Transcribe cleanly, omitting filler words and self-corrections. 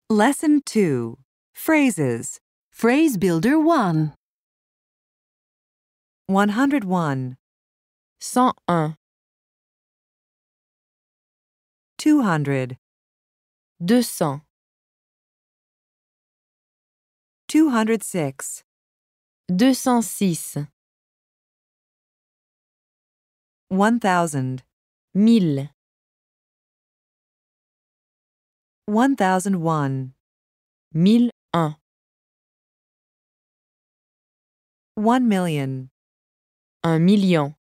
Lesson 2. Phrases. Phrase Builder 1. 101, 101, 200, 200, 206, 206, 1000, 1000, 1001, 1001, 1 million. 1 million.